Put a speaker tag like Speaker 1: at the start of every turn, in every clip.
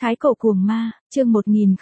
Speaker 1: Thái cổ cuồng ma, chương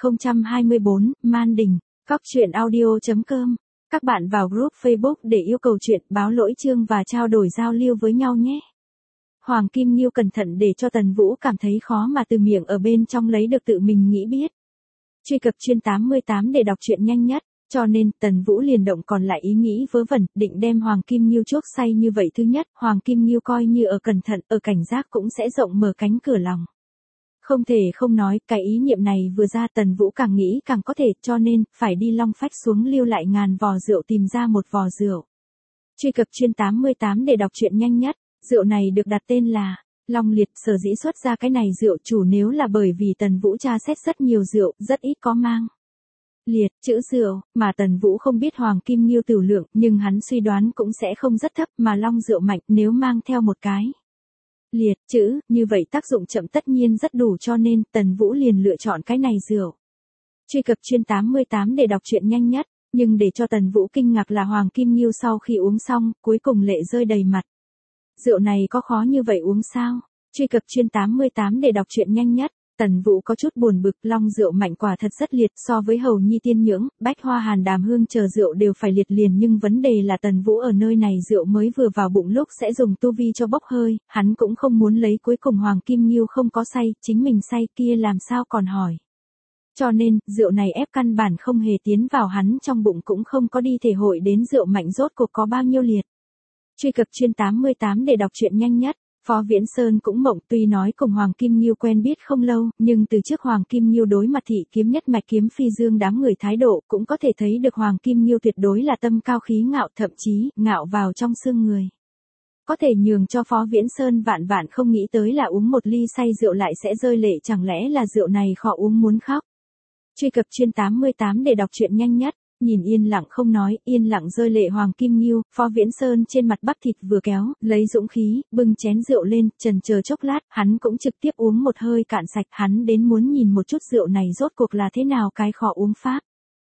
Speaker 1: 1024, Man Đình, Cóc truyện audio.com. Các bạn vào group Facebook để yêu cầu chuyện, báo lỗi chương và trao đổi giao lưu với nhau nhé. Hoàng Kim Nghiêu cẩn thận để cho Tần Vũ cảm thấy khó mà từ miệng ở bên trong lấy được tự mình nghĩ biết. Truy cập chuyên 88 để đọc truyện nhanh nhất, cho nên Tần Vũ liền động còn lại ý nghĩ vớ vẩn, định đem Hoàng Kim Nghiêu chuốc say như vậy. Thứ nhất, Hoàng Kim Nghiêu coi như ở cẩn thận, ở cảnh giác cũng sẽ rộng mở cánh cửa lòng. Không thể không nói, cái ý niệm này vừa ra Tần Vũ càng nghĩ càng có thể, cho nên, phải đi long phách xuống lưu lại ngàn vò rượu tìm ra một vò rượu. Truy cập chuyên 88 để đọc truyện nhanh nhất, rượu này được đặt tên là Long Liệt. Sở dĩ xuất ra cái này rượu chủ nếu là bởi vì Tần Vũ tra xét rất nhiều rượu, rất ít có mang liệt chữ rượu, mà Tần Vũ không biết Hoàng Kim Nghiêu tửu lượng, nhưng hắn suy đoán cũng sẽ không rất thấp, mà long rượu mạnh nếu mang theo một cái liệt chữ, như vậy tác dụng chậm tất nhiên rất đủ, cho nên Tần Vũ liền lựa chọn cái này rượu. Truy cập chuyên 88 để đọc truyện nhanh nhất, nhưng để cho Tần Vũ kinh ngạc là Hoàng Kim Nghiêu sau khi uống xong, cuối cùng lệ rơi đầy mặt. Rượu này có khó như vậy uống sao? Truy cập chuyên 88 để đọc truyện nhanh nhất. Tần Vũ có chút buồn bực, long rượu mạnh quả thật rất liệt, so với hầu nhi tiên nhưỡng, bách hoa hàn đàm hương chờ rượu đều phải liệt liền, nhưng vấn đề là Tần Vũ ở nơi này rượu mới vừa vào bụng lúc sẽ dùng tu vi cho bốc hơi, hắn cũng không muốn lấy cuối cùng Hoàng Kim Nghiêu không có say, chính mình say kia làm sao còn hỏi. Cho nên, rượu này ép căn bản không hề tiến vào hắn trong bụng, cũng không có đi thể hội đến rượu mạnh rốt cuộc có bao nhiêu liệt. Truy cập chuyên 88 để đọc truyện nhanh nhất. Phó Viễn Sơn cũng mộng, tuy nói cùng Hoàng Kim Nghiêu quen biết không lâu, nhưng từ trước Hoàng Kim Nghiêu đối mặt thị kiếm nhất mạch kiếm phi dương đám người thái độ, cũng có thể thấy được Hoàng Kim Nghiêu tuyệt đối là tâm cao khí ngạo, thậm chí, ngạo vào trong xương người. Có thể nhường cho Phó Viễn Sơn vạn vạn không nghĩ tới là uống một ly say rượu lại sẽ rơi lệ, chẳng lẽ là rượu này khó uống muốn khóc. Truy cập chuyên 88 để đọc truyện nhanh nhất. Nhìn yên lặng không nói, yên lặng rơi lệ Hoàng Kim Nghiêu, Phó Viễn Sơn trên mặt bắp thịt vừa kéo, lấy dũng khí, bưng chén rượu lên, chần chờ chốc lát, hắn cũng trực tiếp uống một hơi cạn sạch, hắn đến muốn nhìn một chút rượu này rốt cuộc là thế nào cái khó uống pháp.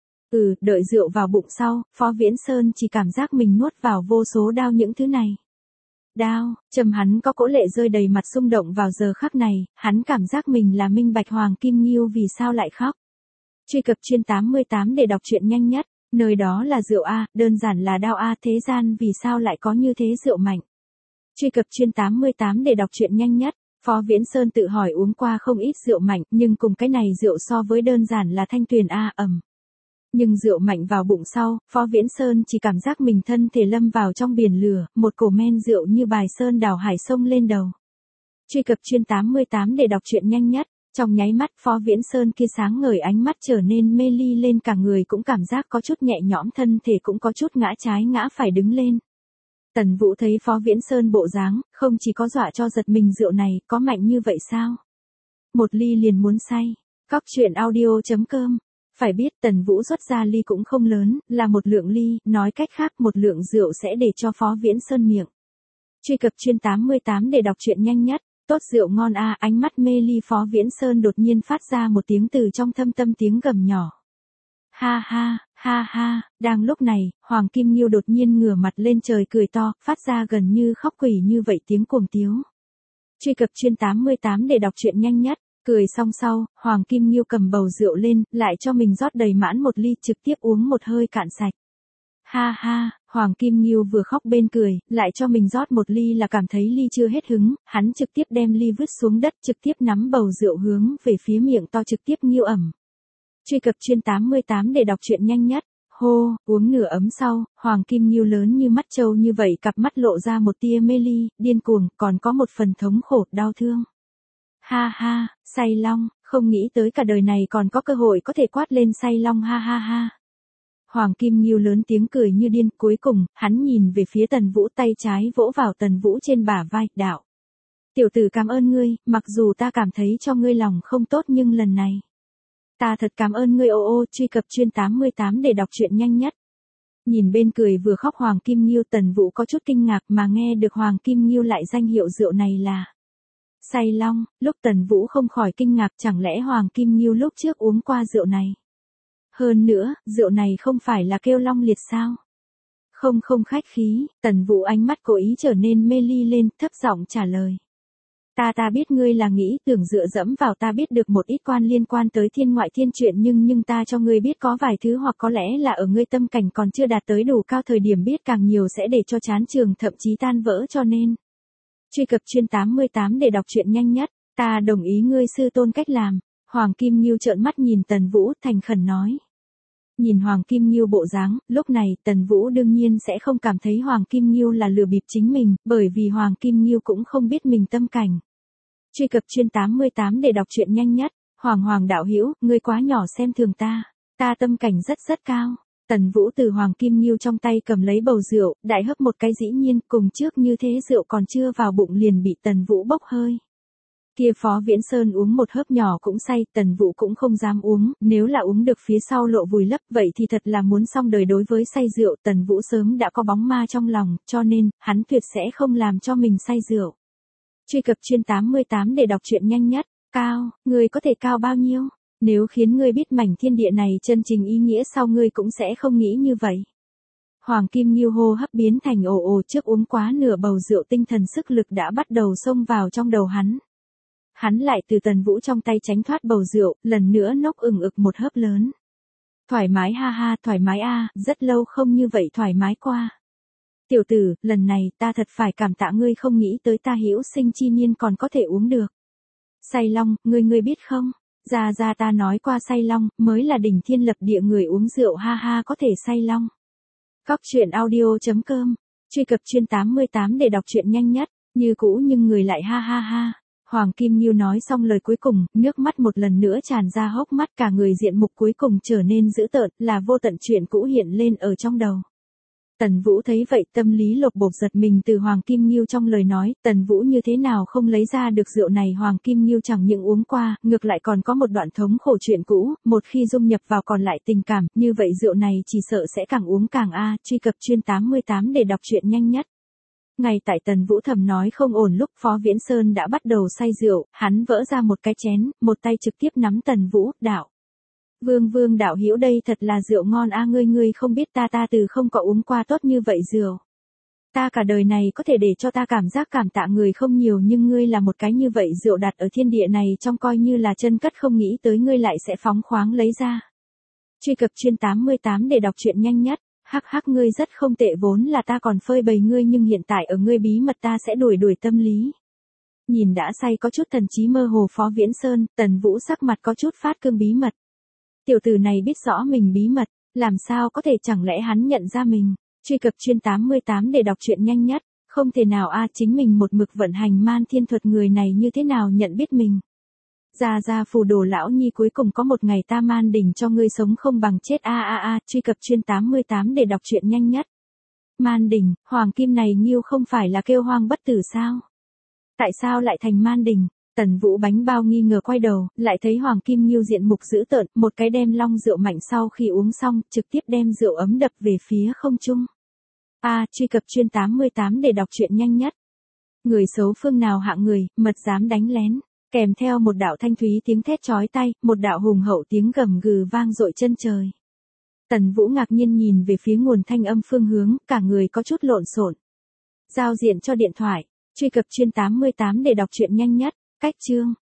Speaker 1: Đợi rượu vào bụng sau, Phó Viễn Sơn chỉ cảm giác mình nuốt vào vô số đao những thứ này. Đao, trầm hắn có cỗ lệ rơi đầy mặt xung động vào giờ khắc này, hắn cảm giác mình là minh bạch Hoàng Kim Nghiêu vì sao lại khóc. Truy cập chuyên 88 để đọc truyện nhanh nhất, nơi đó là rượu A, đơn giản là đao A, thế gian vì sao lại có như thế rượu mạnh. Truy cập chuyên 88 để đọc truyện nhanh nhất, Phó Viễn Sơn tự hỏi uống qua không ít rượu mạnh, nhưng cùng cái này rượu so với đơn giản là thanh tuyền A ẩm. Nhưng rượu mạnh vào bụng sau, Phó Viễn Sơn chỉ cảm giác mình thân thể lâm vào trong biển lửa, một cổ men rượu như bài sơn đảo hải sông lên đầu. Truy cập chuyên 88 để đọc truyện nhanh nhất. Trong nháy mắt Phó Viễn Sơn kia sáng ngời ánh mắt trở nên mê ly lên, cả người cũng cảm giác có chút nhẹ nhõm, thân thể cũng có chút ngã trái ngã phải đứng lên. Tần Vũ thấy Phó Viễn Sơn bộ dáng, không chỉ có dọa cho giật mình, rượu này có mạnh như vậy sao? Một ly liền muốn say. Cóc truyện audio.com. Phải biết Tần Vũ xuất ra ly cũng không lớn, là một lượng ly, nói cách khác một lượng rượu sẽ để cho Phó Viễn Sơn miệng. Truy cập chuyên 88 để đọc truyện nhanh nhất. Tốt rượu ngon a, ánh mắt mê ly Phó Viễn Sơn đột nhiên phát ra một tiếng từ trong thâm tâm tiếng gầm nhỏ. Ha ha, ha ha, đang lúc này, Hoàng Kim Nghiêu đột nhiên ngửa mặt lên trời cười to, phát ra gần như khóc quỷ như vậy tiếng cuồng tiếu. Truy cập chuyên 88 để đọc truyện nhanh nhất, cười xong sau, Hoàng Kim Nghiêu cầm bầu rượu lên, lại cho mình rót đầy mãn một ly, trực tiếp uống một hơi cạn sạch. Ha ha, Hoàng Kim Nghiêu vừa khóc bên cười, lại cho mình rót một ly là cảm thấy ly chưa hết hứng, hắn trực tiếp đem ly vứt xuống đất, trực tiếp nắm bầu rượu hướng về phía miệng to trực tiếp nghiêu ẩm. Truy cập chuyên 88 để đọc truyện nhanh nhất. Hô, uống nửa ấm sau, Hoàng Kim Nghiêu lớn như mắt trâu như vậy, cặp mắt lộ ra một tia mê ly, điên cuồng, còn có một phần thống khổ, đau thương. Ha ha, say long, không nghĩ tới cả đời này còn có cơ hội có thể quát lên say long, ha ha ha. Hoàng Kim Nghiêu lớn tiếng cười như điên, cuối cùng, hắn nhìn về phía Tần Vũ, tay trái vỗ vào Tần Vũ trên bả vai, đạo. Tiểu tử cảm ơn ngươi, mặc dù ta cảm thấy cho ngươi lòng không tốt nhưng lần này. Ta thật cảm ơn ngươi ô ô. Truy cập chuyên 88 để đọc truyện nhanh nhất. Nhìn bên cười vừa khóc Hoàng Kim Nghiêu, Tần Vũ có chút kinh ngạc mà nghe được Hoàng Kim Nghiêu lại danh hiệu rượu này là say long, lúc Tần Vũ không khỏi kinh ngạc, chẳng lẽ Hoàng Kim Nghiêu lúc trước uống qua rượu này. Hơn nữa, rượu này không phải là kêu long liệt sao? Không khách khí, Tần Vũ ánh mắt cố ý trở nên mê ly lên, thấp giọng trả lời. Ta biết ngươi là nghĩ tưởng dựa dẫm vào ta biết được một ít quan liên quan tới thiên ngoại thiên chuyện nhưng ta cho ngươi biết có vài thứ hoặc có lẽ là ở ngươi tâm cảnh còn chưa đạt tới đủ cao thời điểm biết càng nhiều sẽ để cho chán trường thậm chí tan vỡ cho nên. Truy cập chuyên 88 để đọc truyện nhanh nhất, ta đồng ý ngươi sư tôn cách làm. Hoàng Kim Nghiêu trợn mắt nhìn Tần Vũ thành khẩn nói. Nhìn Hoàng Kim Nghiêu bộ dáng, lúc này Tần Vũ đương nhiên sẽ không cảm thấy Hoàng Kim Nghiêu là lừa bịp chính mình, bởi vì Hoàng Kim Nghiêu cũng không biết mình tâm cảnh. Truy cập chuyên 88 để đọc truyện nhanh nhất, Hoàng đạo hữu, ngươi quá nhỏ xem thường ta tâm cảnh rất cao. Tần Vũ từ Hoàng Kim Nghiêu trong tay cầm lấy bầu rượu, đại hấp một cái dĩ nhiên cùng trước như thế rượu còn chưa vào bụng liền bị Tần Vũ bốc hơi. Kia Phó Viễn Sơn uống một hớp nhỏ cũng say, Tần Vũ cũng không dám uống, nếu là uống được phía sau lộ vùi lấp vậy thì thật là muốn xong đời. Đối với say rượu Tần Vũ sớm đã có bóng ma trong lòng, cho nên, hắn tuyệt sẽ không làm cho mình say rượu. Truy cập chuyên 88 để đọc truyện nhanh nhất, cao, ngươi có thể cao bao nhiêu? Nếu khiến ngươi biết mảnh thiên địa này chân chính ý nghĩa sau ngươi cũng sẽ không nghĩ như vậy. Hoàng Kim Nghiêu hô hấp biến thành ồ trước uống quá nửa bầu rượu tinh thần sức lực đã bắt đầu xông vào trong đầu hắn. Hắn lại từ Tần Vũ trong tay tránh thoát bầu rượu, lần nữa nốc ực một hớp lớn. Thoải mái ha, thoải mái a, rất lâu không như vậy thoải mái qua. Tiểu tử, lần này ta thật phải cảm tạ ngươi không nghĩ tới ta hữu sinh chi niên còn có thể uống được. Say long, ngươi biết không? Ra ta nói qua say long, mới là đỉnh thiên lập địa người uống rượu ha có thể say long. Cóc truyện audio.com, truy cập chuyên 88 để đọc truyện nhanh nhất, như cũ nhưng người lại ha. Hoàng Kim Nghiêu nói xong lời cuối cùng, nước mắt một lần nữa tràn ra hốc mắt cả người diện mục cuối cùng trở nên dữ tợn, là vô tận chuyện cũ hiện lên ở trong đầu. Tần Vũ thấy vậy tâm lý lột bột giật mình từ Hoàng Kim Nghiêu trong lời nói, Tần Vũ như thế nào không lấy ra được rượu này. Hoàng Kim Nghiêu chẳng những uống qua, ngược lại còn có một đoạn thống khổ chuyện cũ, một khi dung nhập vào còn lại tình cảm, như vậy rượu này chỉ sợ sẽ càng uống càng truy cập chuyên 88 để đọc truyện nhanh nhất. Ngay tại Tần Vũ thầm nói không ổn lúc Phó Viễn Sơn đã bắt đầu say rượu, hắn vỡ ra một cái chén, một tay trực tiếp nắm Tần Vũ, đạo. Vương đạo hữu đây thật là rượu ngon ngươi không biết ta từ không có uống qua tốt như vậy rượu. Ta cả đời này có thể để cho ta cảm giác cảm tạ người không nhiều nhưng ngươi là một cái như vậy rượu đặt ở thiên địa này trong coi như là chân cất không nghĩ tới ngươi lại sẽ phóng khoáng lấy ra. Truy cập chuyên 88 để đọc truyện nhanh nhất. Hắc ngươi rất không tệ vốn là ta còn phơi bày ngươi nhưng hiện tại ở ngươi bí mật ta sẽ đuổi tâm lý. Nhìn đã say có chút thần trí mơ hồ Phó Viễn Sơn, Tần Vũ sắc mặt có chút phát cương bí mật. Tiểu tử này biết rõ mình bí mật, làm sao có thể chẳng lẽ hắn nhận ra mình. Truy cập chuyên 88 để đọc truyện nhanh nhất, không thể nào chính mình một mực vận hành man thiên thuật người này như thế nào nhận biết mình. Ra phù đồ lão nhi cuối cùng có một ngày ta man đỉnh cho ngươi sống không bằng chết truy cập chuyên 88 để đọc truyện nhanh nhất. Man đỉnh, Hoàng Kim này Nghiêu không phải là kêu hoang bất tử sao? Tại sao lại thành man đỉnh? Tần Vũ bánh bao nghi ngờ quay đầu, lại thấy Hoàng Kim Nghiêu diện mục dữ tợn, một cái đem long rượu mạnh sau khi uống xong, trực tiếp đem rượu ấm đập về phía không trung. Truy cập chuyên 88 để đọc truyện nhanh nhất. Người xấu phương nào hạng người, mật dám đánh lén. Kèm theo một đạo thanh thúy tiếng thét chói tai, một đạo hùng hậu tiếng gầm gừ vang dội chân trời. Tần Vũ ngạc nhiên nhìn về phía nguồn thanh âm phương hướng, cả người có chút lộn xộn. Giao diện cho điện thoại, truy cập chuyên 88 để đọc truyện nhanh nhất, cách chương.